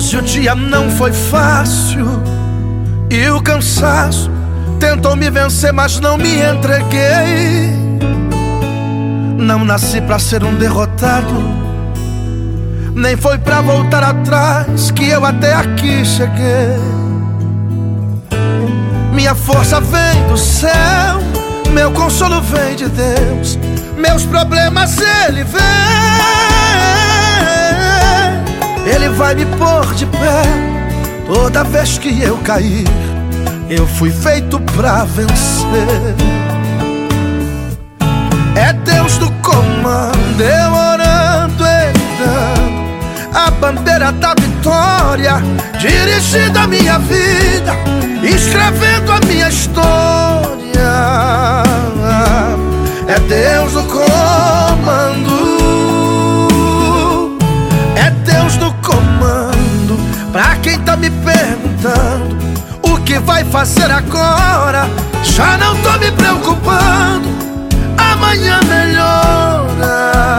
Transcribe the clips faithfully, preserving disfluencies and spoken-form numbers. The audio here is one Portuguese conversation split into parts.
Se o dia não foi fácil e o cansaço tentou me vencer, mas não me entreguei. Não nasci pra ser um derrotado, nem foi pra voltar atrás que eu até aqui cheguei. Minha força vem do céu, meu consolo vem de Deus. Meus problemas Ele vê, Ele vai me pôr de pé toda vez que eu cair. Eu fui feito pra vencer. É Deus do comando, eu orando, Ele dando a bandeira da vitória, dirigindo a minha vida, escrevendo a minha história. É Deus do comando, é Deus do comando. Pra quem tá me perguntando o que vai fazer agora, já não tô me preocupando, amanhã melhora.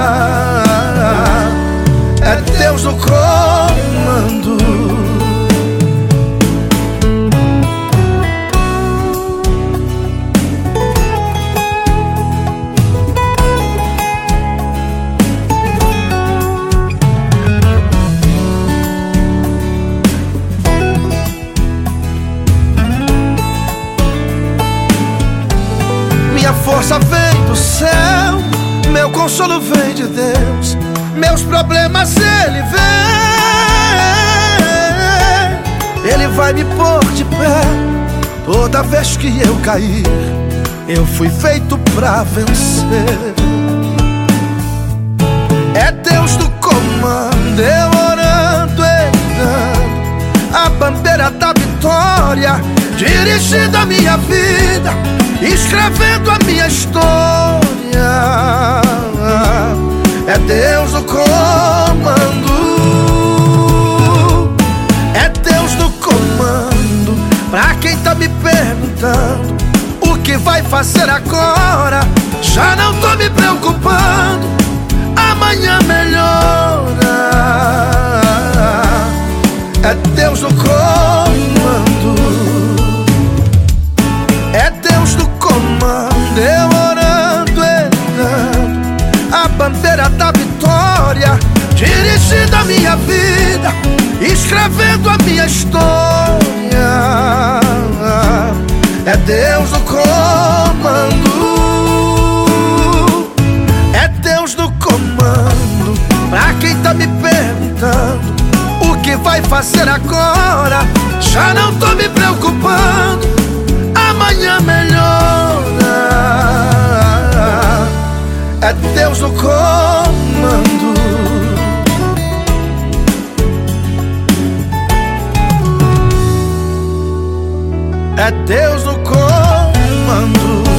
É Deus no comando. Minha força vem do céu, meu consolo vem de Deus. Meus problemas Ele vê, Ele vai me pôr de pé toda vez que eu cair. Eu fui feito pra vencer. É Deus do comando, eu orando, Ele dando a bandeira da vitória, dirigindo a minha vida, escrevendo a minha história. É Deus no comando, é Deus no comando. Pra quem tá me perguntando o que vai fazer agora, já não tô me preocupando, amanhã melhora. É Deus no comando, é Deus no comando, eu orando, Ele dando a bandeira da vitória, dirigindo a minha vida, escrevendo a minha história. É Deus no comando, é Deus no comando. Pra quem tá me perguntando o que vai fazer agora, já não tô me preocupando, amanhã melhora. É Deus no comando, é Deus no comando.